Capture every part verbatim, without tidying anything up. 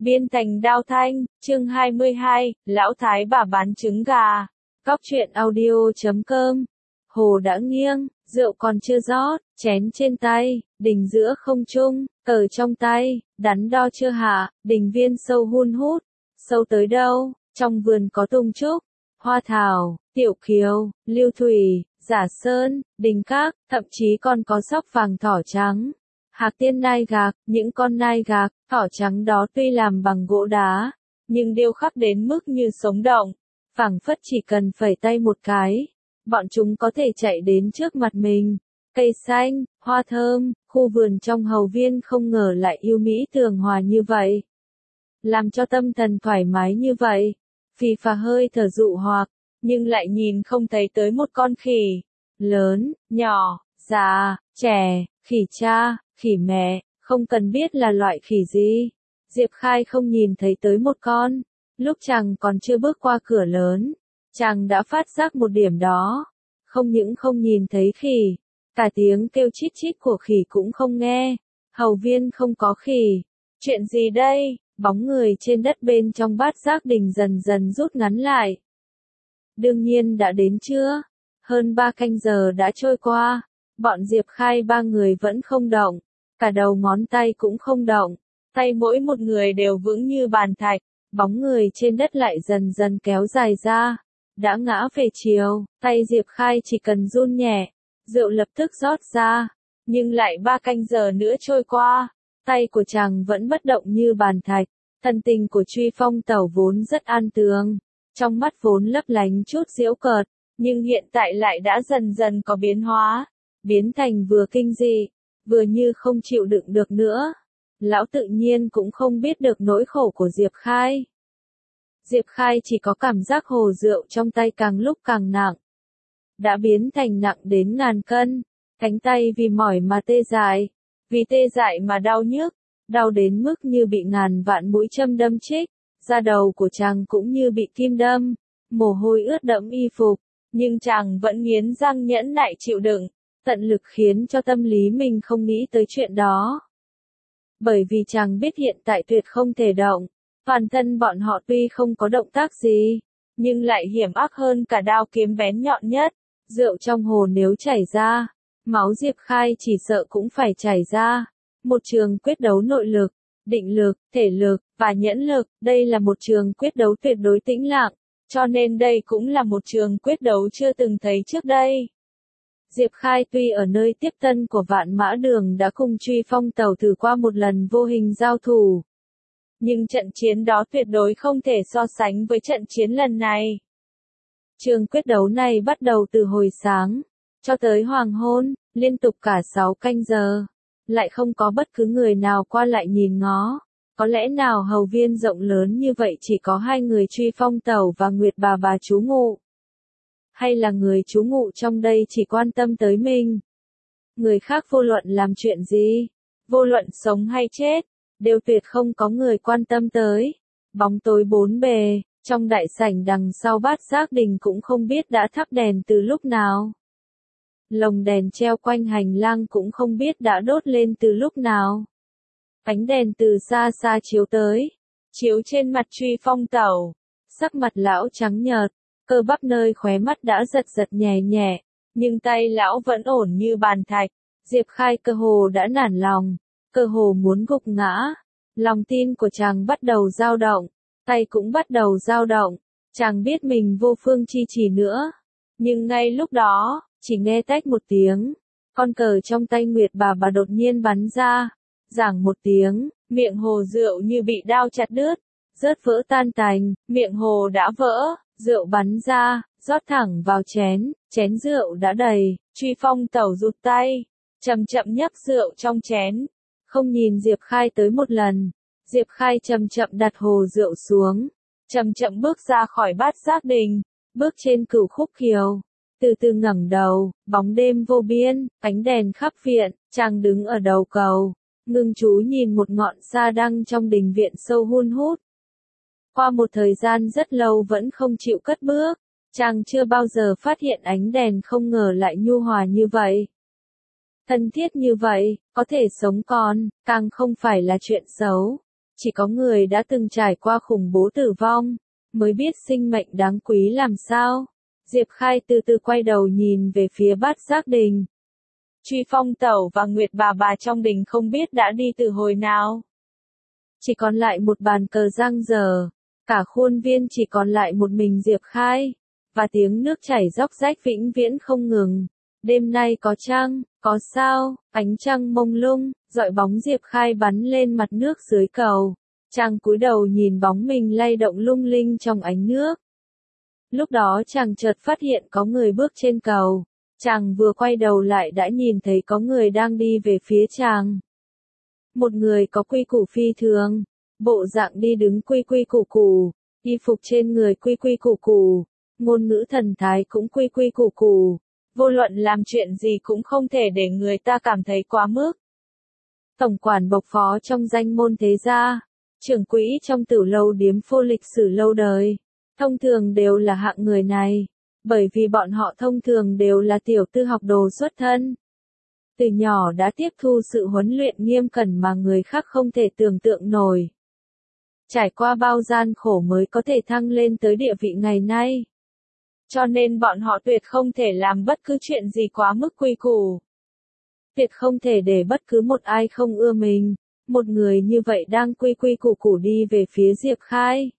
Biên thành Đao Thanh, chương hai mươi hai, Lão Thái bà bán trứng gà. Cóc truyện audio chấm com. Hồ đã nghiêng, rượu còn chưa rót, chén trên tay, đình giữa không trung, cờ trong tay, đắn đo chưa hạ, đình viên sâu hun hút. Sâu tới đâu? Trong vườn có tùng trúc, hoa thảo, tiểu kiều, lưu thủy, giả sơn, đình các, thậm chí còn có sóc vàng thỏ trắng. Hạc tiên nai gạc, những con nai gạc, thỏ trắng đó tuy làm bằng gỗ đá, nhưng điêu khắc đến mức như sống động, phảng phất chỉ cần phẩy tay một cái, bọn chúng có thể chạy đến trước mặt mình. Cây xanh, hoa thơm, khu vườn trong hầu viên không ngờ lại yêu mỹ tường hòa như vậy. Làm cho tâm thần thoải mái như vậy, phì phà hơi thở dụ hoặc, nhưng lại nhìn không thấy tới một con khỉ. Lớn, nhỏ, già, trẻ, khỉ cha, khỉ mẹ, không cần biết là loại khỉ gì. Diệp Khai không nhìn thấy tới một con. Lúc chàng còn chưa bước qua cửa lớn, chàng đã phát giác một điểm đó. Không những không nhìn thấy khỉ, cả tiếng kêu chít chít của khỉ cũng không nghe. Hầu viên không có khỉ. Chuyện gì đây? Bóng người trên đất bên trong bát giác đình dần dần rút ngắn lại. Đương nhiên đã đến chưa? Hơn ba canh giờ đã trôi qua. Bọn Diệp Khai ba người vẫn không động. Cả đầu ngón tay cũng không động. Tay mỗi một người đều vững như bàn thạch. Bóng người trên đất lại dần dần kéo dài ra. Đã ngã về chiều, tay Diệp Khai chỉ cần run nhẹ. Rượu lập tức rót ra. Nhưng lại ba canh giờ nữa trôi qua. Tay của chàng vẫn bất động như bàn thạch. Thần tình của Truy Phong Tẩu vốn rất an tường. Trong mắt vốn lấp lánh chút giễu cợt. Nhưng hiện tại lại đã dần dần có biến hóa. Biến thành vừa kinh dị, vừa như không chịu đựng được nữa. Lão tự nhiên cũng không biết được nỗi khổ của Diệp Khai. Diệp Khai chỉ có cảm giác hồ rượu trong tay càng lúc càng nặng. Đã biến thành nặng đến ngàn cân. Cánh tay vì mỏi mà tê dại. Vì tê dại mà đau nhức. Đau đến mức như bị ngàn vạn mũi châm đâm chích. Da đầu của chàng cũng như bị kim đâm. Mồ hôi ướt đẫm y phục. Nhưng chàng vẫn nghiến răng nhẫn nại chịu đựng. Tận lực khiến cho tâm lý mình không nghĩ tới chuyện đó. Bởi vì chàng biết hiện tại tuyệt không thể động. Toàn thân bọn họ tuy không có động tác gì, nhưng lại hiểm ác hơn cả đao kiếm bén nhọn nhất. Rượu trong hồ nếu chảy ra, máu Diệp Khai chỉ sợ cũng phải chảy ra. Một trường quyết đấu nội lực, định lực, thể lực, và nhẫn lực, đây là một trường quyết đấu tuyệt đối tĩnh lặng, cho nên đây cũng là một trường quyết đấu chưa từng thấy trước đây. Diệp Khai tuy ở nơi tiếp tân của Vạn Mã Đường đã cùng Truy Phong Tẩu thử qua một lần vô hình giao thủ. Nhưng trận chiến đó tuyệt đối không thể so sánh với trận chiến lần này. Trường quyết đấu này bắt đầu từ hồi sáng, cho tới hoàng hôn, liên tục cả sáu canh giờ. Lại không có bất cứ người nào qua lại nhìn ngó. Có lẽ nào hầu viên rộng lớn như vậy chỉ có hai người Truy Phong Tẩu và Nguyệt bà bà trú ngụ? Hay là người trú ngụ trong đây chỉ quan tâm tới mình? Người khác vô luận làm chuyện gì, vô luận sống hay chết, đều tuyệt không có người quan tâm tới. Bóng tối bốn bề, trong đại sảnh đằng sau bát giác đình cũng không biết đã thắp đèn từ lúc nào. Lồng đèn treo quanh hành lang cũng không biết đã đốt lên từ lúc nào. Ánh đèn từ xa xa chiếu tới, chiếu trên mặt Truy Phong Tẩu. Sắc mặt lão trắng nhợt, cơ bắp nơi khóe mắt đã giật giật nhẹ nhẹ, nhưng tay lão vẫn ổn như bàn thạch. Diệp Khai cơ hồ đã nản lòng, cơ hồ muốn gục ngã. Lòng tin của chàng bắt đầu dao động, tay cũng bắt đầu dao động. Chàng biết mình vô phương chi trì nữa. Nhưng ngay lúc đó, chỉ nghe tách một tiếng, con cờ trong tay Nguyệt bà bà đột nhiên bắn ra. Giảng một tiếng, miệng hồ rượu như bị đao chặt đứt, rớt vỡ tan tành, miệng hồ đã vỡ. Rượu bắn ra, rót thẳng vào chén, chén rượu đã đầy. Truy Phong Tẩu rụt tay, chậm chậm nhấp rượu trong chén, không nhìn Diệp Khai tới một lần. Diệp Khai chậm chậm đặt hồ rượu xuống, chậm chậm bước ra khỏi bát giác đình, bước trên cửu khúc kiều, từ từ ngẩng đầu. Bóng đêm vô biên, ánh đèn khắp viện, chàng đứng ở đầu cầu, ngưng chú nhìn một ngọn sa đăng trong đình viện sâu hun hút. Qua một thời gian rất lâu vẫn không chịu cất bước, chàng chưa bao giờ phát hiện ánh đèn không ngờ lại nhu hòa như vậy. Thân thiết như vậy, có thể sống còn, càng không phải là chuyện xấu. Chỉ có người đã từng trải qua khủng bố tử vong, mới biết sinh mệnh đáng quý làm sao. Diệp Khai từ từ quay đầu nhìn về phía Bát Giác Đình. Truy Phong Tẩu và Nguyệt Bà Bà trong đình không biết đã đi từ hồi nào. Chỉ còn lại một bàn cờ giang dở, cả khuôn viên chỉ còn lại một mình Diệp Khai, và tiếng nước chảy róc rách vĩnh viễn không ngừng. Đêm nay có trăng, có sao, ánh trăng mông lung, dọi bóng Diệp Khai bắn lên mặt nước dưới cầu. Chàng cúi đầu nhìn bóng mình lay động lung linh trong ánh nước. Lúc đó chàng chợt phát hiện có người bước trên cầu. Chàng vừa quay đầu lại đã nhìn thấy có người đang đi về phía chàng. Một người có quy củ phi thường, bộ dạng đi đứng quy quy củ củ, y phục trên người quy quy củ củ, ngôn ngữ thần thái cũng quy quy củ củ. Vô luận làm chuyện gì cũng không thể để người ta cảm thấy quá mức. Tổng quản bộc phó trong danh môn thế gia, trưởng quỹ trong tử lâu điếm phô lịch sử lâu đời, thông thường đều là hạng người này, bởi vì bọn họ thông thường đều là tiểu tư học đồ xuất thân. Từ nhỏ đã tiếp thu sự huấn luyện nghiêm cẩn mà người khác không thể tưởng tượng nổi. Trải qua bao gian khổ mới có thể thăng lên tới địa vị ngày nay. Cho nên bọn họ tuyệt không thể làm bất cứ chuyện gì quá mức quy củ. Tuyệt không thể để bất cứ một ai không ưa mình. Một người như vậy đang quy quy củ củ đi về phía Diệp Khai.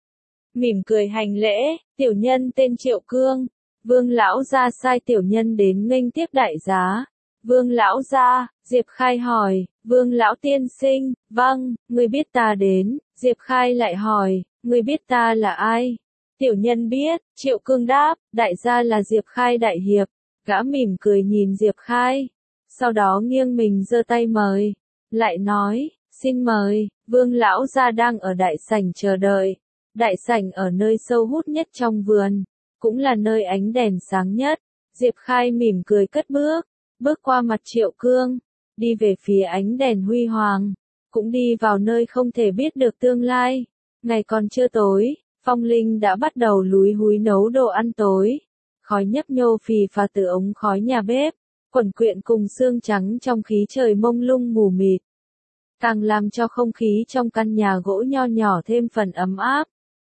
Mỉm cười hành lễ, tiểu nhân tên Triệu Cương. Vương lão gia sai tiểu nhân đến nghênh tiếp đại giá. Vương lão gia, Diệp Khai hỏi, Vương lão tiên sinh, vâng, ngươi biết ta đến. Diệp Khai lại hỏi, ngươi biết ta là ai? Tiểu nhân biết, Triệu Cương đáp, đại gia là Diệp Khai đại hiệp. Gã mỉm cười nhìn Diệp Khai. Sau đó nghiêng mình giơ tay mời. Lại nói, xin mời, Vương lão gia đang ở đại sảnh chờ đợi. Đại sảnh ở nơi sâu hút nhất trong vườn, cũng là nơi ánh đèn sáng nhất. Diệp Khai mỉm cười cất bước, bước qua mặt Triệu Cương, đi về phía ánh đèn huy hoàng, cũng đi vào nơi không thể biết được tương lai. Ngày còn chưa tối, Phong Linh đã bắt đầu lúi húi nấu đồ ăn tối. Khói nhấp nhô phì phà từ ống khói nhà bếp, quẩn quyện cùng sương trắng trong khí trời mông lung mù mịt. Càng làm cho không khí trong căn nhà gỗ nho nhỏ thêm phần ấm áp.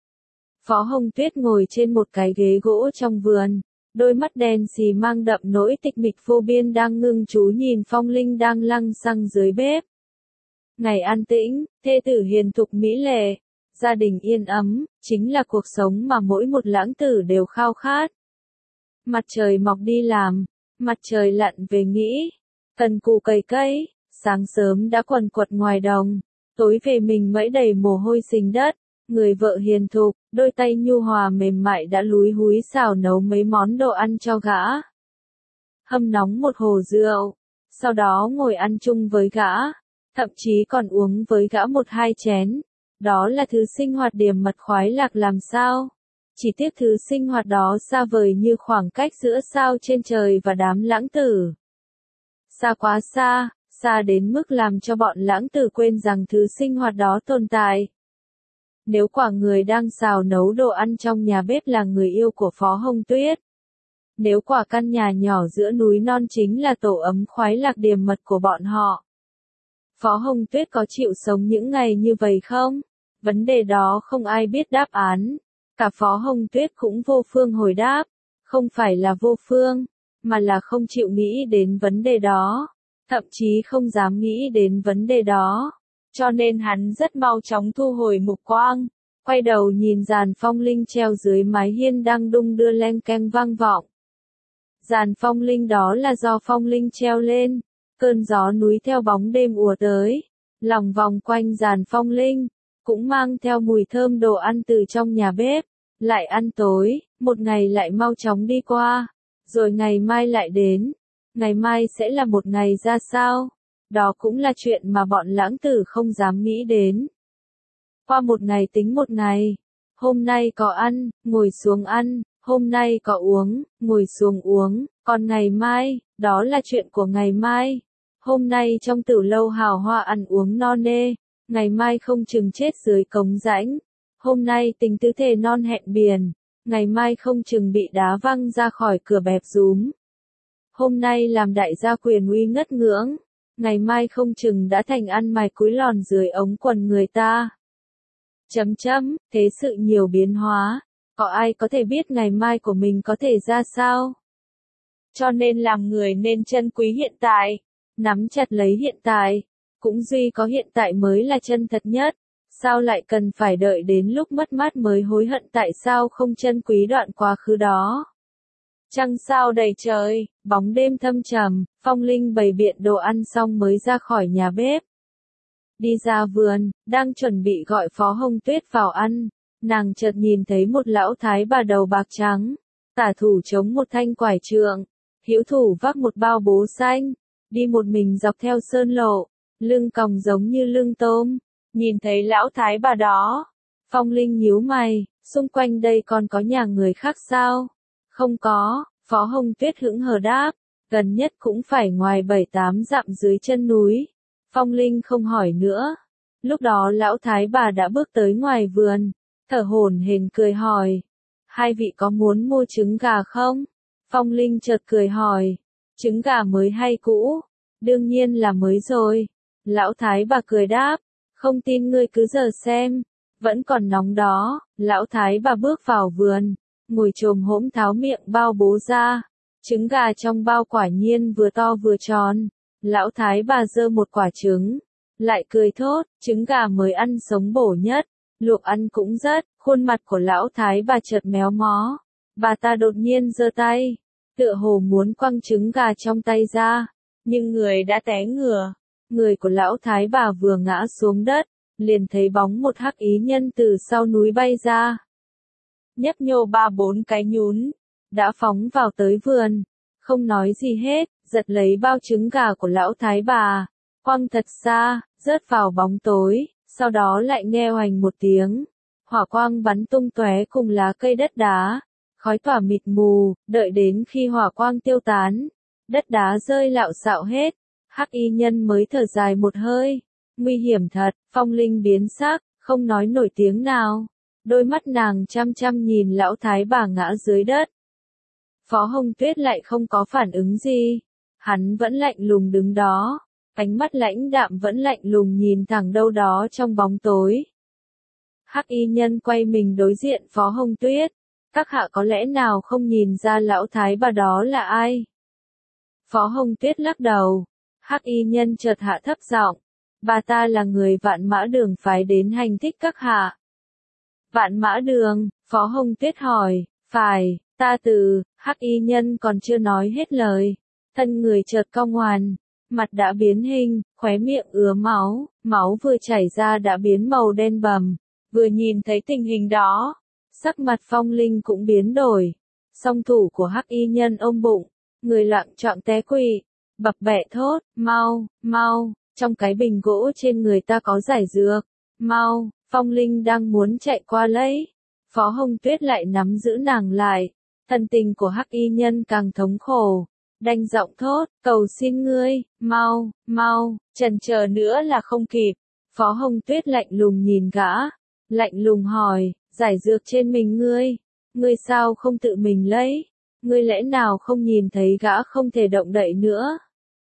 Phó Hồng Tuyết ngồi trên một cái ghế gỗ trong vườn, đôi mắt đen xì mang đậm nỗi tịch mịch vô biên đang ngưng chú nhìn Phong Linh đang lăng xăng dưới bếp. Ngày an tĩnh, thê tử hiền thục mỹ lệ, gia đình yên ấm, chính là cuộc sống mà mỗi một lãng tử đều khao khát. Mặt trời mọc đi làm, mặt trời lặn về nghỉ, cần cù cày cây, sáng sớm đã quần quật ngoài đồng, tối về mình mẩy đầy mồ hôi sình đất, người vợ hiền thục, đôi tay nhu hòa mềm mại đã lúi húi xào nấu mấy món đồ ăn cho gã. Hâm nóng một hồ rượu, sau đó ngồi ăn chung với gã, thậm chí còn uống với gã một hai chén. Đó là thứ sinh hoạt điềm mật khoái lạc làm sao? Chỉ tiếc thứ sinh hoạt đó xa vời như khoảng cách giữa sao trên trời và đám lãng tử. Xa quá xa, xa đến mức làm cho bọn lãng tử quên rằng thứ sinh hoạt đó tồn tại. Nếu quả người đang xào nấu đồ ăn trong nhà bếp là người yêu của Phó Hồng Tuyết. Nếu quả căn nhà nhỏ giữa núi non chính là tổ ấm khoái lạc điềm mật của bọn họ. Phó Hồng Tuyết có chịu sống những ngày như vậy không? Vấn đề đó không ai biết đáp án. Cả Phó Hồng Tuyết cũng vô phương hồi đáp. Không phải là vô phương, mà là không chịu nghĩ đến vấn đề đó. Thậm chí không dám nghĩ đến vấn đề đó. Cho nên hắn rất mau chóng thu hồi mục quang. Quay đầu nhìn dàn phong linh treo dưới mái hiên đang đung đưa len keng vang vọng. Dàn phong linh đó là do phong linh treo lên. Cơn gió núi theo bóng đêm ùa tới. Lòng vòng quanh dàn phong linh. Cũng mang theo mùi thơm đồ ăn từ trong nhà bếp. Lại ăn tối, một ngày lại mau chóng đi qua. Rồi ngày mai lại đến. Ngày mai sẽ là một ngày ra sao? Đó cũng là chuyện mà bọn lãng tử không dám nghĩ đến. Qua một ngày tính một ngày. Hôm nay có ăn, ngồi xuống ăn. Hôm nay có uống, ngồi xuống uống. Còn ngày mai, đó là chuyện của ngày mai. Hôm nay trong tử lâu hào hoa ăn uống no nê. Ngày mai không chừng chết dưới cống rãnh. Hôm nay tình tứ thề non hẹn biển. Ngày mai không chừng bị đá văng ra khỏi cửa bẹp rúm. Hôm nay làm đại gia quyền uy ngất ngưỡng. ngày mai không chừng đã thành ăn mày cúi lòn dưới ống quần người ta. Chấm chấm, thế sự nhiều biến hóa, có ai có thể biết ngày mai của mình có thể ra sao? Cho nên làm người nên trân quý hiện tại, nắm chặt lấy hiện tại, cũng duy có hiện tại mới là chân thật nhất, sao lại cần phải đợi đến lúc mất mát mới hối hận tại sao không trân quý đoạn quá khứ đó. Trăng sao đầy trời, bóng đêm thâm trầm, Phong Linh bày biện đồ ăn xong mới ra khỏi nhà bếp. Đi ra vườn, đang chuẩn bị gọi Phó Hồng Tuyết vào ăn, nàng chợt nhìn thấy một lão thái bà đầu bạc trắng, tả thủ chống một thanh quải trượng, hữu thủ vác một bao bố xanh, đi một mình dọc theo sơn lộ, lưng còng giống như lưng tôm. Nhìn thấy lão thái bà đó, Phong Linh nhíu mày, xung quanh đây còn có nhà người khác sao? Không có, Phó Hồng Tuyết hững hờ đáp, gần nhất cũng phải ngoài bảy tám dặm dưới chân núi. Phong Linh không hỏi nữa. Lúc đó lão thái bà đã bước tới ngoài vườn, thở hổn hển cười hỏi, hai vị có muốn mua trứng gà không? Phong Linh chợt cười hỏi, trứng gà mới hay cũ? Đương nhiên là mới rồi. Lão thái bà cười đáp, không tin ngươi cứ giờ xem, vẫn còn nóng đó. Lão thái bà bước vào vườn, ngồi chồm hổm tháo miệng bao bố ra, trứng gà trong bao quả nhiên vừa to vừa tròn. Lão thái bà giơ một quả trứng, lại cười thốt, trứng gà mới ăn sống bổ nhất, luộc ăn cũng rất. Khuôn mặt của lão thái bà chợt méo mó, bà ta đột nhiên giơ tay, tựa hồ muốn quăng trứng gà trong tay ra, nhưng người đã té ngửa. Người của lão thái bà vừa ngã xuống đất, liền thấy bóng một hắc ý nhân từ sau núi bay ra. Nhấp nhô ba bốn cái nhún, đã phóng vào tới vườn, không nói gì hết, giật lấy bao trứng gà của lão thái bà, quăng thật xa, rớt vào bóng tối, sau đó lại nghe oành một tiếng, hỏa quang bắn tung tóe cùng lá cây đất đá, khói tỏa mịt mù, đợi đến khi hỏa quang tiêu tán, đất đá rơi lạo xạo hết, hắc y nhân mới thở dài một hơi, nguy hiểm thật. Phong Linh biến sắc, không nói nổi tiếng nào, đôi mắt nàng chăm chăm nhìn lão thái bà ngã dưới đất. Phó Hồng Tuyết lại không có phản ứng gì, hắn vẫn lạnh lùng đứng đó, ánh mắt lãnh đạm vẫn lạnh lùng nhìn thẳng đâu đó trong bóng tối. Hắc y nhân quay mình đối diện Phó Hồng Tuyết, các hạ có lẽ nào không nhìn ra lão thái bà đó là ai? Phó Hồng Tuyết lắc đầu, hắc y nhân chợt hạ thấp giọng, bà ta là người Vạn Mã Đường phái đến hành thích các hạ. Vạn Mã Đường, Phó Hồng Tuyết hỏi, phải, ta từ. Hắc y nhân còn chưa nói hết lời, thân người chợt cong ngoằn, mặt đã biến hình, khóe miệng ứa máu, máu vừa chảy ra đã biến màu đen bầm. Vừa nhìn thấy tình hình đó, sắc mặt Phong Linh cũng biến đổi. Song thủ của hắc y nhân ôm bụng, người loạng choạng té quỵ, bập bẹ thốt, mau, mau, trong cái bình gỗ trên người ta có giải dược, mau. Phong Linh đang muốn chạy qua lấy, Phó Hồng Tuyết lại nắm giữ nàng lại, thần tình của hắc y nhân càng thống khổ, đanh giọng thốt, cầu xin ngươi, mau, mau, chần chờ nữa là không kịp. Phó Hồng Tuyết lạnh lùng nhìn gã, lạnh lùng hỏi, giải dược trên mình ngươi, ngươi sao không tự mình lấy, ngươi lẽ nào không nhìn thấy gã không thể động đậy nữa?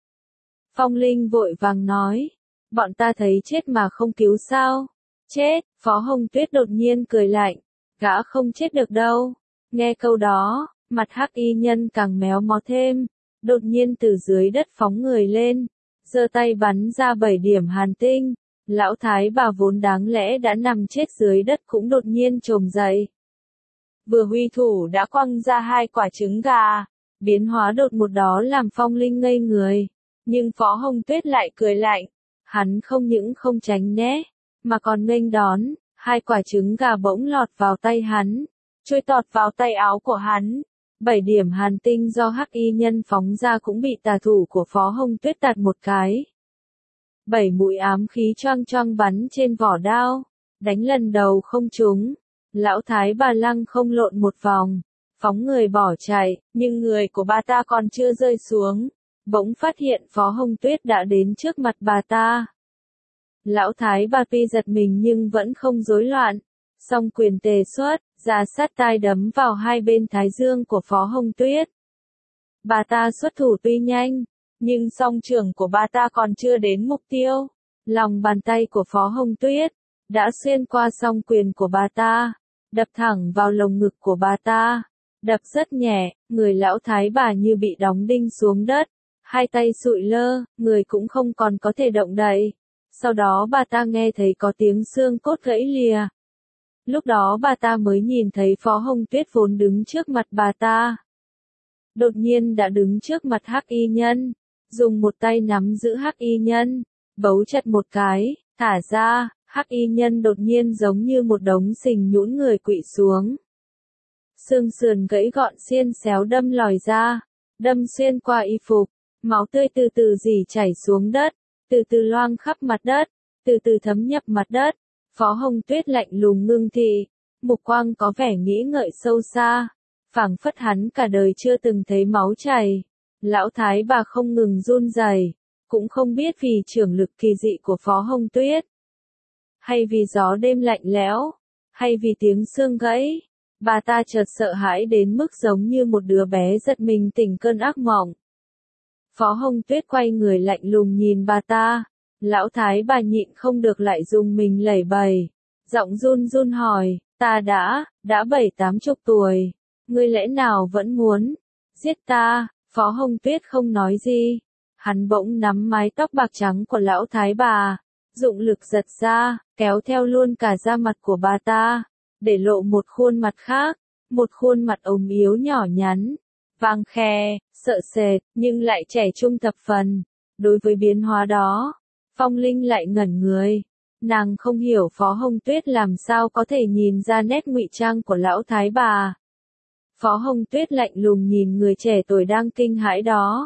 Phong Linh vội vàng nói, bọn ta thấy chết mà không cứu sao? Chết. Phó Hồng Tuyết đột nhiên cười lạnh, gã không chết được đâu. Nghe câu đó, mặt hắc y nhân càng méo mó thêm, đột nhiên từ dưới đất phóng người lên, giơ tay bắn ra bảy điểm hàn tinh. Lão thái bà vốn đáng lẽ đã nằm chết dưới đất cũng đột nhiên trồm dậy. Vừa huy thủ đã quăng ra hai quả trứng gà, biến hóa đột một đó làm Phong Linh ngây người, nhưng Phó Hồng Tuyết lại cười lạnh, hắn không những không tránh né, mà còn nghênh đón, hai quả trứng gà bỗng lọt vào tay hắn, trôi tọt vào tay áo của hắn. Bảy điểm hàn tinh do hắc y nhân phóng ra cũng bị tà thủ của Phó Hồng Tuyết tạt một cái. Bảy mũi ám khí choang choang bắn trên vỏ đao, đánh lần đầu không trúng. Lão thái bà lăng không lộn một vòng, phóng người bỏ chạy, nhưng người của bà ta còn chưa rơi xuống, bỗng phát hiện Phó Hồng Tuyết đã đến trước mặt bà ta. Lão thái bà tuy giật mình nhưng vẫn không rối loạn, song quyền tề xuất, ra sát tai đấm vào hai bên thái dương của Phó Hồng Tuyết. Bà ta xuất thủ tuy nhanh, Nhưng song trường của bà ta còn chưa đến mục tiêu. Lòng bàn tay của Phó Hồng Tuyết đã xuyên qua song quyền của bà ta, đập thẳng vào lồng ngực của bà ta. Đập rất nhẹ, người lão thái bà như bị đóng đinh xuống đất, hai tay sụi lơ, người cũng không còn có thể động đậy. Sau đó bà ta nghe thấy có tiếng xương cốt gãy lìa. Lúc đó bà ta mới nhìn thấy Phó Hồng Tuyết vốn đứng trước mặt bà ta. Đột nhiên đã đứng trước mặt Hắc Y Nhân, dùng một tay nắm giữ Hắc Y Nhân, bấu chặt một cái, thả ra, Hắc Y Nhân đột nhiên giống như một đống sình nhũn người quỵ xuống. Xương sườn gãy gọn xiên xéo đâm lòi ra, đâm xuyên qua y phục, máu tươi từ từ rỉ chảy xuống đất, từ từ loang khắp mặt đất, từ từ thấm nhập mặt đất. Phó Hồng Tuyết lạnh lùng ngưng thị, mục quang có vẻ nghĩ ngợi sâu xa, phảng phất hắn cả đời chưa từng thấy máu chảy. Lão thái bà không ngừng run rẩy, cũng không biết vì trưởng lực kỳ dị của Phó Hồng Tuyết, hay vì gió đêm lạnh lẽo, hay vì tiếng xương gãy, bà ta chợt sợ hãi đến mức giống như một đứa bé giật mình tỉnh cơn ác mộng. Phó Hồng Tuyết quay người lạnh lùng nhìn bà ta, lão thái bà nhịn không được lại dùng mình lẩy bẩy, giọng run run hỏi, ta đã, đã bảy tám chục tuổi, ngươi lẽ nào vẫn muốn giết ta? Phó Hồng Tuyết không nói gì, hắn bỗng nắm mái tóc bạc trắng của lão thái bà, dụng lực giật ra, kéo theo luôn cả da mặt của bà ta, để lộ một khuôn mặt khác, một khuôn mặt ốm yếu nhỏ nhắn, vàng khè, sợ sệt, nhưng lại trẻ trung thập phần. Đối với biến hóa đó, Phong Linh lại ngẩn người. Nàng không hiểu Phó Hồng Tuyết làm sao có thể nhìn ra nét ngụy trang của lão thái bà. Phó Hồng Tuyết lạnh lùng nhìn người trẻ tuổi đang kinh hãi đó.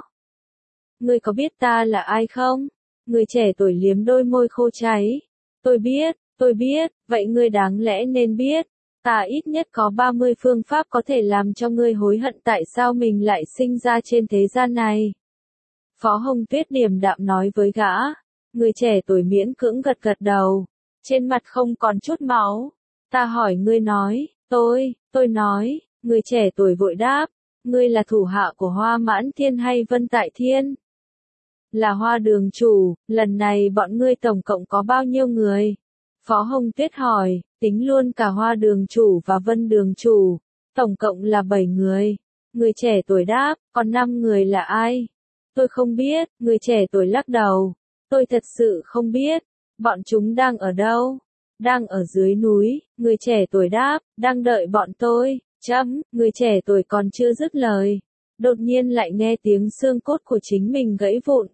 Ngươi có biết ta là ai không? Người trẻ tuổi liếm đôi môi khô cháy. Tôi biết, tôi biết, vậy ngươi đáng lẽ nên biết. Ta ít nhất có ba mươi phương pháp có thể làm cho ngươi hối hận tại sao mình lại sinh ra trên thế gian này. Phó Hồng Tuyết điềm đạm nói với gã. Người trẻ tuổi miễn cưỡng gật gật đầu. Trên mặt không còn chút máu. Ta hỏi ngươi nói, tôi, tôi nói, người trẻ tuổi vội đáp. Ngươi là thủ hạ của Hoa Mãn Thiên hay Vân Tại Thiên? Là Hoa đường chủ, lần này bọn ngươi tổng cộng có bao nhiêu người? Phó Hồng Tuyết hỏi, tính luôn cả Hoa đường chủ và Vân đường chủ, tổng cộng là bảy người. Người trẻ tuổi đáp, còn năm người là ai? Tôi không biết, người trẻ tuổi lắc đầu. Tôi thật sự không biết. Bọn chúng đang ở đâu? Đang ở dưới núi, người trẻ tuổi đáp, đang đợi bọn tôi. Chấm, người trẻ tuổi còn chưa dứt lời. Đột nhiên lại nghe tiếng xương cốt của chính mình gãy vụn.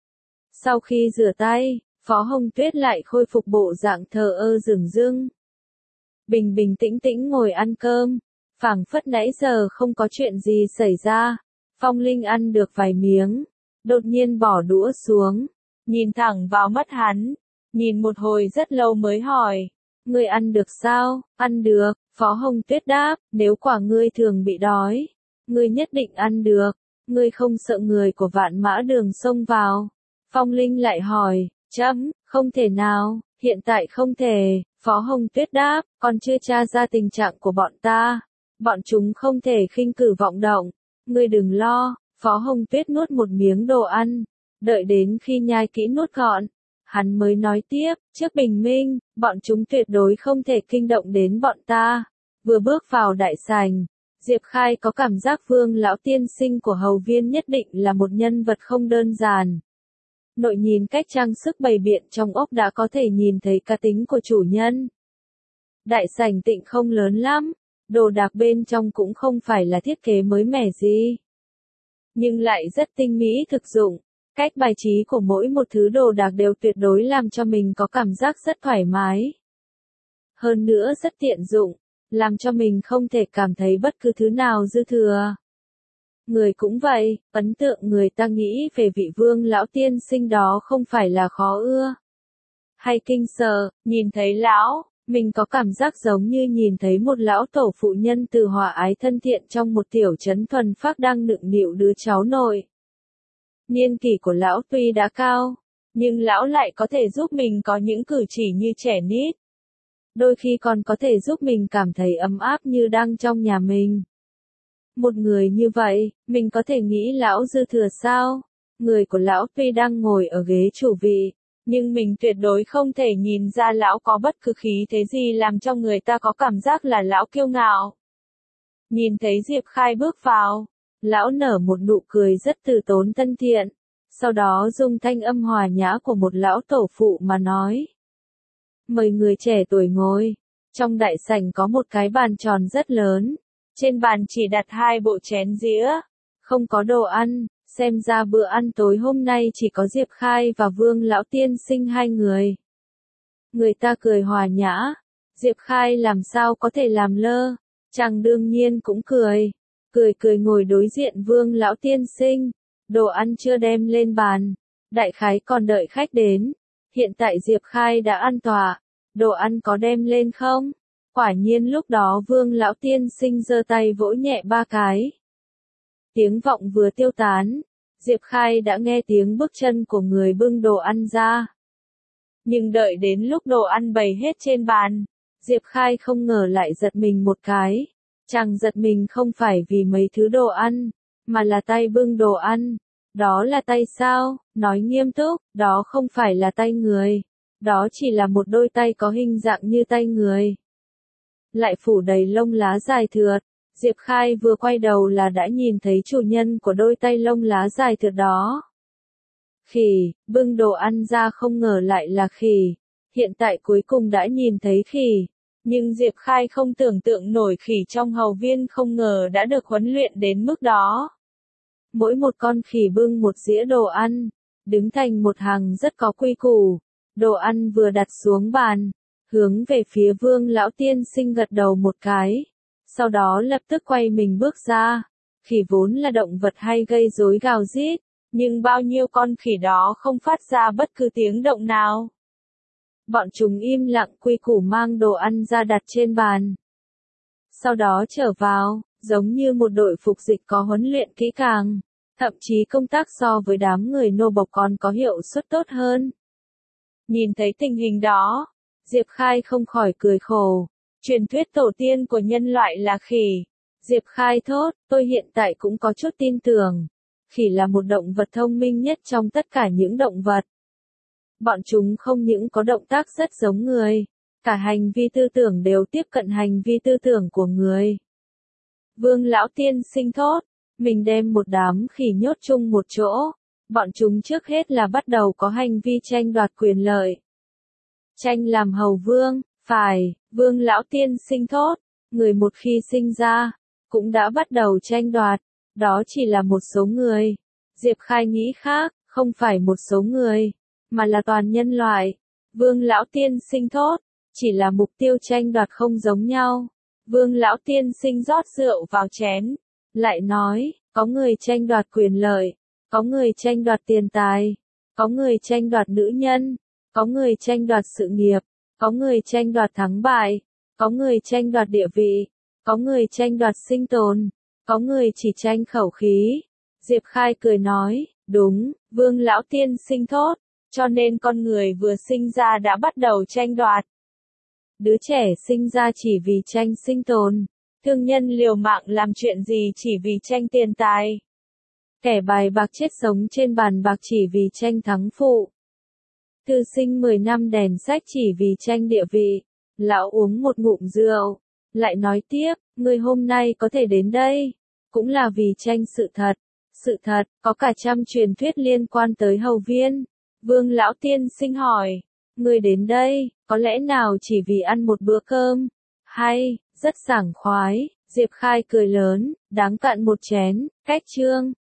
Sau khi rửa tay, Phó Hồng Tuyết lại khôi phục bộ dạng thờ ơ dửng dưng. Bình bình tĩnh tĩnh ngồi ăn cơm, phảng phất nãy giờ không có chuyện gì xảy ra. Phong Linh ăn được vài miếng, đột nhiên bỏ đũa xuống, nhìn thẳng vào mắt hắn, nhìn một hồi rất lâu mới hỏi, ngươi ăn được sao? Ăn được, Phó Hồng Tuyết đáp, nếu quả ngươi thường bị đói, ngươi nhất định ăn được, ngươi không sợ người của Vạn Mã Đường xông vào. Phong Linh lại hỏi, chấm, không thể nào, hiện tại không thể. Phó Hồng Tuyết đáp, còn chưa tra ra tình trạng của bọn ta. Bọn chúng không thể khinh cử vọng động. Ngươi đừng lo. Phó Hồng Tuyết nuốt một miếng đồ ăn. Đợi đến khi nhai kỹ nuốt gọn, hắn mới nói tiếp, trước bình minh, bọn chúng tuyệt đối không thể kinh động đến bọn ta. Vừa bước vào đại sảnh, Diệp Khai có cảm giác Vương lão tiên sinh của Hầu Viên nhất định là một nhân vật không đơn giản. Nội nhìn cách trang sức bày biện trong ốc đã có thể nhìn thấy cá tính của chủ nhân. Đại sảnh tịnh không lớn lắm, đồ đạc bên trong cũng không phải là thiết kế mới mẻ gì, nhưng lại rất tinh mỹ thực dụng. Cách bài trí của mỗi một thứ đồ đạc đều tuyệt đối làm cho mình có cảm giác rất thoải mái. Hơn nữa rất tiện dụng, làm cho mình không thể cảm thấy bất cứ thứ nào dư thừa. Người cũng vậy, ấn tượng người ta nghĩ về vị Vương lão tiên sinh đó không phải là khó ưa hay kinh sợ. Nhìn thấy lão, mình có cảm giác giống như nhìn thấy một lão tổ phụ nhân từ hòa ái thân thiện trong một tiểu trấn thuần phác đang nựng nịu đứa cháu nội. Niên kỷ của lão tuy đã cao, nhưng lão lại có thể giúp mình có những cử chỉ như trẻ nít. Đôi khi còn có thể giúp mình cảm thấy ấm áp như đang trong nhà mình. Một người như vậy, mình có thể nghĩ lão dư thừa sao? Người của lão tuy đang ngồi ở ghế chủ vị, nhưng mình tuyệt đối không thể nhìn ra lão có bất cứ khí thế gì làm cho người ta có cảm giác là lão kiêu ngạo. Nhìn thấy Diệp Khai bước vào, lão nở một nụ cười rất từ tốn thân thiện, sau đó dùng thanh âm hòa nhã của một lão tổ phụ mà nói. Mời người trẻ tuổi ngồi, trong đại sảnh có một cái bàn tròn rất lớn, trên bàn chỉ đặt hai bộ chén dĩa, không có đồ ăn, xem ra bữa ăn tối hôm nay chỉ có Diệp Khai và Vương Lão Tiên Sinh hai người. Người ta cười hòa nhã, Diệp Khai làm sao có thể làm lơ, chàng đương nhiên cũng cười, cười cười ngồi đối diện Vương Lão Tiên Sinh, đồ ăn chưa đem lên bàn, đại khái còn đợi khách đến, hiện tại Diệp Khai đã ăn tọa, đồ ăn có đem lên không? Quả nhiên lúc đó Vương Lão Tiên Sinh giơ tay vỗ nhẹ ba cái. Tiếng vọng vừa tiêu tán, Diệp Khai đã nghe tiếng bước chân của người bưng đồ ăn ra. Nhưng đợi đến lúc đồ ăn bày hết trên bàn, Diệp Khai không ngờ lại giật mình một cái. Chàng giật mình không phải vì mấy thứ đồ ăn, mà là tay bưng đồ ăn. Đó là tay sao? Nói nghiêm túc, đó không phải là tay người. Đó chỉ là một đôi tay có hình dạng như tay người. Lại phủ đầy lông lá dài thượt. Diệp Khai vừa quay đầu là đã nhìn thấy chủ nhân của đôi tay lông lá dài thượt đó. Khỉ, bưng đồ ăn ra không ngờ lại là khỉ. Hiện tại cuối cùng đã nhìn thấy khỉ. Nhưng Diệp Khai không tưởng tượng nổi khỉ trong hầu viên không ngờ đã được huấn luyện đến mức đó. Mỗi một con khỉ bưng một dĩa đồ ăn, đứng thành một hàng rất có quy củ. Đồ ăn vừa đặt xuống bàn, hướng về phía Vương Lão Tiên Sinh gật đầu một cái. Sau đó lập tức quay mình bước ra. Khỉ vốn là động vật hay gây rối gào rít, nhưng bao nhiêu con khỉ đó không phát ra bất cứ tiếng động nào. Bọn chúng im lặng quy củ mang đồ ăn ra đặt trên bàn. Sau đó trở vào, giống như một đội phục dịch có huấn luyện kỹ càng, thậm chí công tác so với đám người nô bộc còn có hiệu suất tốt hơn. Nhìn thấy tình hình đó, Diệp Khai không khỏi cười khổ. Truyền thuyết tổ tiên của nhân loại là khỉ. Diệp Khai thốt, tôi hiện tại cũng có chút tin tưởng. Khỉ là một động vật thông minh nhất trong tất cả những động vật. Bọn chúng không những có động tác rất giống người, cả hành vi tư tưởng đều tiếp cận hành vi tư tưởng của người. Vương Lão Tiên Sinh thốt, mình đem một đám khỉ nhốt chung một chỗ. Bọn chúng trước hết là bắt đầu có hành vi tranh đoạt quyền lợi. Tranh làm hầu vương, phải, Vương Lão Tiên Sinh thốt, người một khi sinh ra, cũng đã bắt đầu tranh đoạt, đó chỉ là một số người. Diệp Khai nghĩ khác, không phải một số người, mà là toàn nhân loại. Vương Lão Tiên Sinh thốt, chỉ là mục tiêu tranh đoạt không giống nhau. Vương Lão Tiên Sinh rót rượu vào chén, lại nói, có người tranh đoạt quyền lợi, có người tranh đoạt tiền tài, có người tranh đoạt nữ nhân, có người tranh đoạt sự nghiệp, có người tranh đoạt thắng bại, có người tranh đoạt địa vị, có người tranh đoạt sinh tồn, có người chỉ tranh khẩu khí. Diệp Khai cười nói, đúng, Vương Lão Tiên Sinh thốt, cho nên con người vừa sinh ra đã bắt đầu tranh đoạt. Đứa trẻ sinh ra chỉ vì tranh sinh tồn, thương nhân liều mạng làm chuyện gì chỉ vì tranh tiền tài. Kẻ bài bạc chết sống trên bàn bạc chỉ vì tranh thắng phụ. Thư sinh mười năm đèn sách chỉ vì tranh địa vị. Lão uống một ngụm rượu, lại nói tiếp, người hôm nay có thể đến đây, cũng là vì tranh sự thật. Sự thật, có cả trăm truyền thuyết liên quan tới hầu viên. Vương Lão Tiên Sinh hỏi, người đến đây, có lẽ nào chỉ vì ăn một bữa cơm? Hay, rất sảng khoái, Diệp Khai cười lớn, đáng cạn một chén, cách chương.